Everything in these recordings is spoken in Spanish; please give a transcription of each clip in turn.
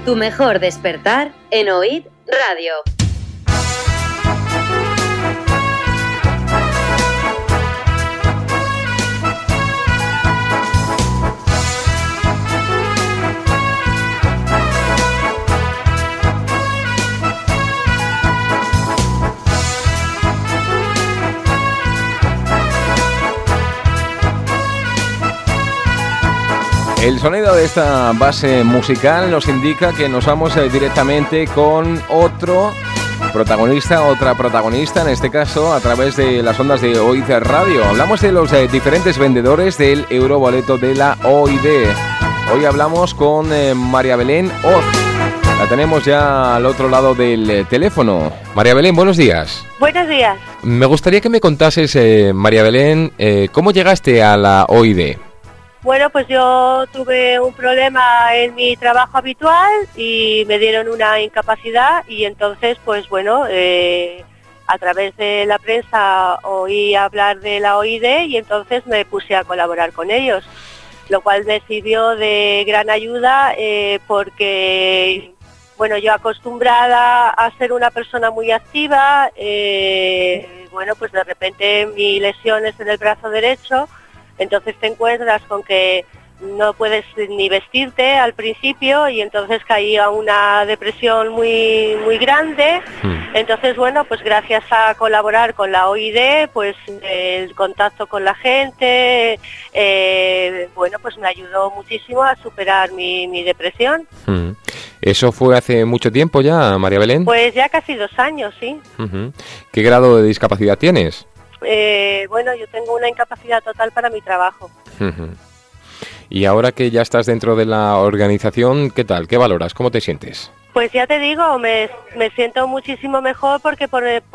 Tu mejor despertar en Oíd Radio. El sonido de esta base musical nos indica que nos vamos directamente con otra protagonista, en este caso a través de las ondas de Oíd Radio. Hablamos de los diferentes vendedores del Euroboleto de la OID. Hoy hablamos con María Belén Oz. La tenemos ya al otro lado del teléfono. María Belén, buenos días. Buenos días. Me gustaría que me contases, María Belén, ¿cómo llegaste a la OID? Bueno, pues yo tuve un problema en mi trabajo habitual y me dieron una incapacidad y entonces, pues bueno, a través de la prensa oí hablar de la OID y entonces me puse a colaborar con ellos, lo cual me sirvió de gran ayuda porque, bueno, yo acostumbrada a ser una persona muy activa, bueno, pues de repente mi lesión es en el brazo derecho. Entonces te encuentras con que no puedes ni vestirte al principio y entonces caí a una depresión muy grande. Entonces, bueno, pues gracias a colaborar con la OID, pues el contacto con la gente, bueno, pues me ayudó muchísimo a superar mi depresión. ¿Eso fue hace mucho tiempo ya, María Belén? Pues ya casi 2 años, sí. ¿Qué grado de discapacidad tienes? Bueno, yo tengo una incapacidad total para mi trabajo. Y ahora que ya estás dentro de la organización, ¿qué tal? ¿Qué valoras? ¿Cómo te sientes? Pues ya te digo, me siento muchísimo mejor porque por el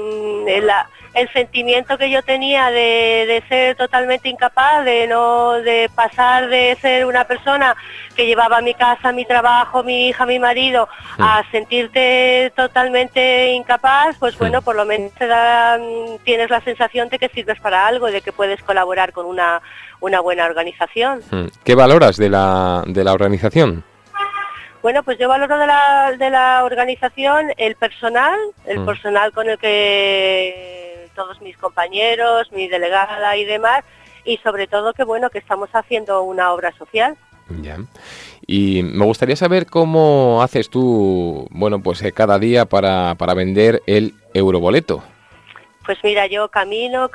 sentimiento que yo tenía de ser totalmente incapaz, de pasar de ser una persona que llevaba mi casa, mi trabajo, mi hija, mi marido, a sentirte totalmente incapaz, pues bueno, por lo menos tienes la sensación de que sirves para algo, de que puedes colaborar con una buena organización. ¿Qué valoras de la organización? Bueno, pues yo valoro de la organización el personal con el que todos mis compañeros, mi delegada y demás, y sobre todo que bueno, que estamos haciendo una obra social. Ya. Y me gustaría saber cómo haces tú, bueno, pues cada día para vender el Euroboleto. Pues mira, yo camino.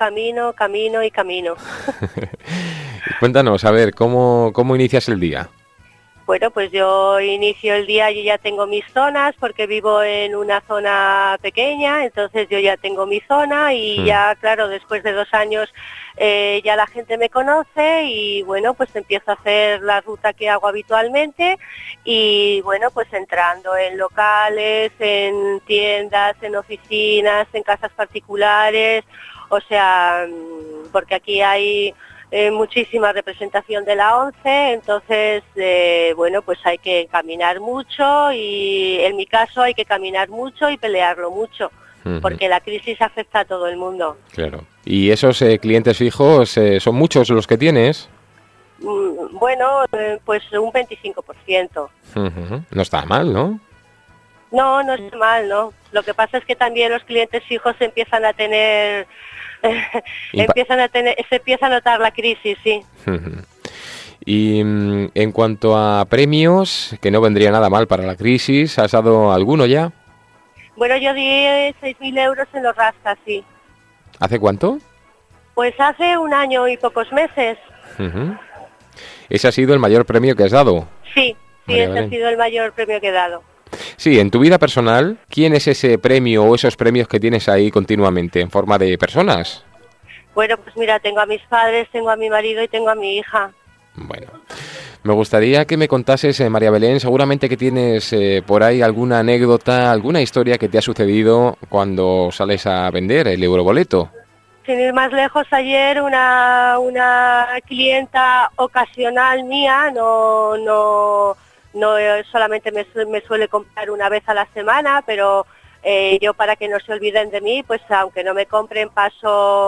Cuéntanos, a ver, ¿cómo inicias el día? Bueno, pues yo inicio el día, yo ya tengo mis zonas porque vivo en una zona pequeña, entonces yo ya tengo mi zona y ya, claro, después de 2 años ya la gente me conoce y bueno, pues empiezo a hacer la ruta que hago habitualmente y bueno, pues entrando en locales, en tiendas, en oficinas, en casas particulares, o sea, porque aquí hay muchísima representación de la ONCE, entonces, bueno, pues hay que caminar mucho y en mi caso hay que caminar mucho y pelearlo mucho, porque la crisis afecta a todo el mundo. Claro. ¿Y esos clientes fijos son muchos los que tienes? Bueno, pues un 25%. No está mal, ¿no? No, no está mal, ¿no? Lo que pasa es que también los clientes fijos empiezan a tener... se empieza a notar la crisis, sí. Y en cuanto a premios, que no vendría nada mal para la crisis, ¿has dado alguno ya? Bueno, yo di 6.000 euros en los rastas, sí. ¿Hace cuánto? Pues hace 1 año y pocos meses. ¿Ese ha sido el mayor premio que has dado? Sí, ese ha sido el mayor premio que he dado. Sí, en tu vida personal, ¿quién es ese premio o esos premios que tienes ahí continuamente en forma de personas? Bueno, pues mira, tengo a mis padres, tengo a mi marido y tengo a mi hija. Bueno, me gustaría que me contases, María Belén, seguramente que tienes por ahí alguna anécdota, alguna historia que te ha sucedido cuando sales a vender el Euroboleto. Sin ir más lejos, ayer una clienta ocasional mía, no solamente me suele comprar una vez a la semana, pero yo para que no se olviden de mí, pues aunque no me compren paso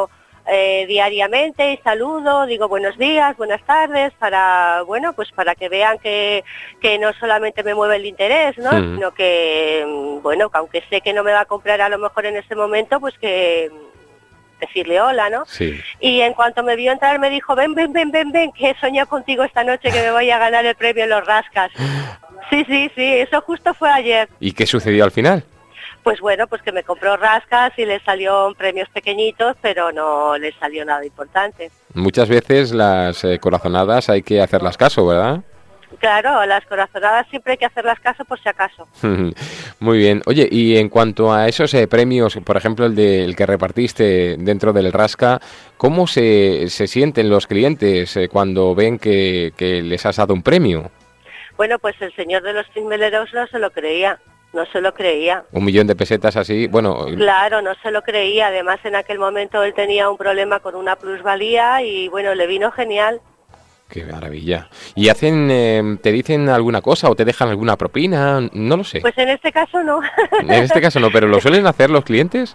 diariamente y saludo, digo buenos días, buenas tardes, para que vean que no solamente me mueve el interés, ¿no? Sino que, bueno, que aunque sé que no me va a comprar a lo mejor en ese momento, pues que decirle hola, ¿no? Sí. Y en cuanto me vio entrar me dijo, ven, que he soñado contigo esta noche que me voy a ganar el premio en los Rascas. Sí, eso justo fue ayer. ¿Y qué sucedió al final? Pues bueno, pues que me compró rascas y le salieron premios pequeñitos, pero no le salió nada importante. Muchas veces las corazonadas hay que hacerlas caso, ¿verdad? Claro, las corazonadas siempre hay que hacerlas caso por si acaso. Muy bien. Oye, y en cuanto a esos premios, por ejemplo el que repartiste dentro del Rasca, ¿cómo se sienten los clientes cuando ven que les has dado un premio? Bueno, pues el señor de los Cimbeleros no se lo creía. 1.000.000 de pesetas así, bueno... Claro, no se lo creía. Además, en aquel momento él tenía un problema con una plusvalía y, bueno, le vino genial. ¡Qué maravilla! ¿Y te dicen alguna cosa o te dejan alguna propina? No lo sé. Pues en este caso no. En este caso no, ¿pero lo suelen hacer los clientes?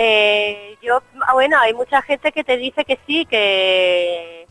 Bueno, hay mucha gente que te dice que sí, que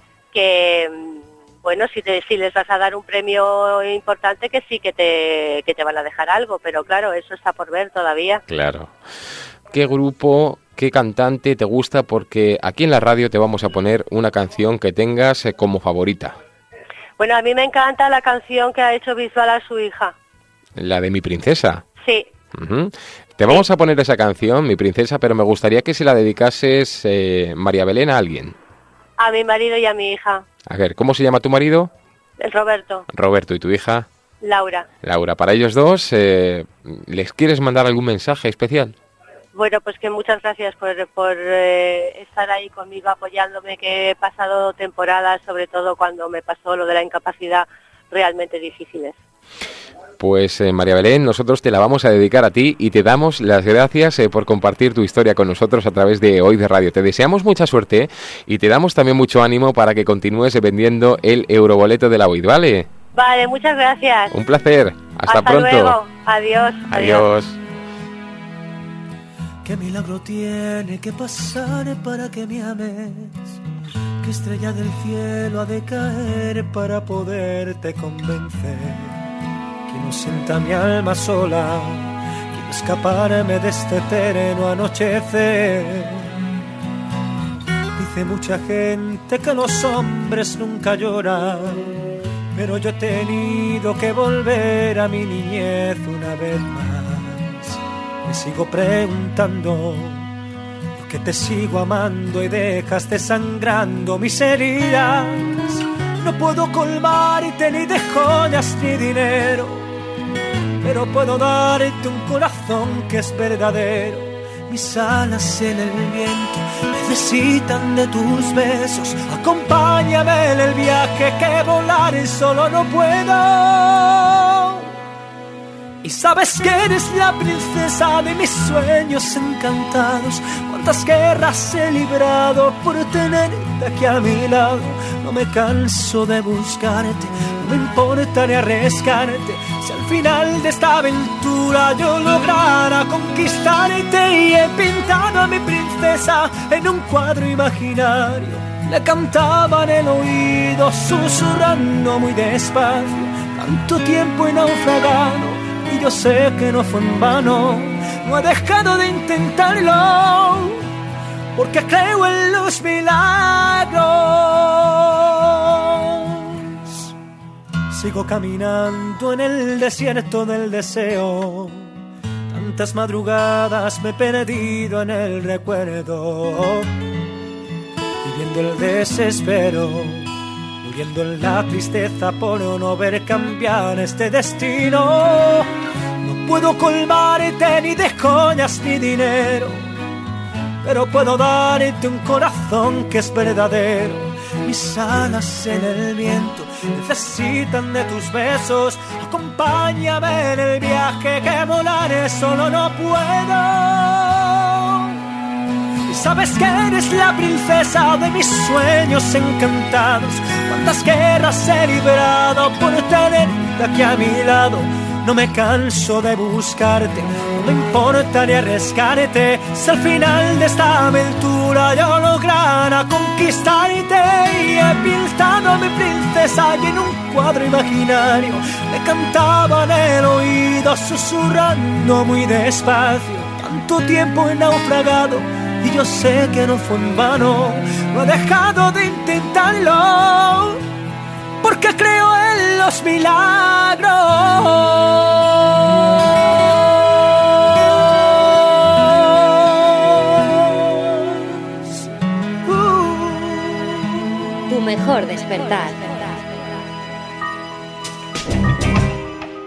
bueno, si les vas a dar un premio importante, que sí que te van a dejar algo, pero claro, eso está por ver todavía. Claro. ¿Qué grupo, qué cantante te gusta? Porque aquí en la radio te vamos a poner una canción que tengas como favorita. Bueno, a mí me encanta la canción que ha hecho Bisbal a su hija. ¿La de Mi Princesa? Sí. Uh-huh. Te vamos a poner esa canción, Mi Princesa, pero me gustaría que se la dedicases, María Belén, a alguien. A mi marido y a mi hija. A ver, ¿cómo se llama tu marido? Roberto. Roberto, ¿y tu hija? Laura. Laura, para ellos dos, ¿les quieres mandar algún mensaje especial? Bueno, pues que muchas gracias por estar ahí conmigo apoyándome, que he pasado temporadas, sobre todo cuando me pasó lo de la incapacidad, realmente difíciles. Pues María Belén, nosotros te la vamos a dedicar a ti y te damos las gracias por compartir tu historia con nosotros a través de Hoy de Radio. Te deseamos mucha suerte y te damos también mucho ánimo para que continúes vendiendo el euroboleto de la OID, ¿vale? Vale, muchas gracias. Un placer. Hasta pronto. Luego. Adiós. Adiós. ¿Qué milagro tiene que pasar para que me ames? ¿Qué estrella del cielo ha de caer para poderte convencer? Quiero sienta mi alma sola, quiero escaparme de este eterno anochecer. Dice mucha gente que los hombres nunca lloran, pero yo he tenido que volver a mi niñez una vez más. Me sigo preguntando por qué te sigo amando y dejas desangrando mis heridas. No puedo colmarte ni de joyas ni dinero, pero puedo darte un corazón que es verdadero. Mis alas en el viento necesitan de tus besos. Acompáñame en el viaje que volar solo no puedo. Y sabes que eres la princesa de mis sueños encantados. Cuántas guerras he librado por tenerte aquí a mi lado. No me canso de buscarte, no me importa ni arriesgarte. Si al final de esta aventura yo lograra conquistarte. Y he pintado a mi princesa en un cuadro imaginario. Le cantaba en el oído susurrando muy despacio. Tanto tiempo he naufragado y yo sé que no fue en vano. No he dejado de intentarlo, porque creo en los milagros. Sigo caminando en el desierto del deseo. Tantas madrugadas me he perdido en el recuerdo, viviendo el desespero, muriendo en la tristeza por no ver cambiar este destino. No puedo colmarte ni de joyas ni dinero, pero puedo darte un corazón que es verdadero. Mis alas en el viento necesitan de tus besos. Acompáñame en el viaje que volaré solo no puedo. Y sabes que eres la princesa de mis sueños encantados. Cuántas guerras he librado por tenerte aquí a mi lado. no me canso de buscarte, no me importa ni arriesgarte, si al final de esta aventura yo lograra conquistarte. Y he pintado a mi princesa y en un cuadro imaginario le cantaba en el oído susurrando muy despacio. Tanto tiempo he naufragado y yo sé que no fue en vano, no he dejado de intentarlo, porque creo en los milagros. Tu mejor despertar.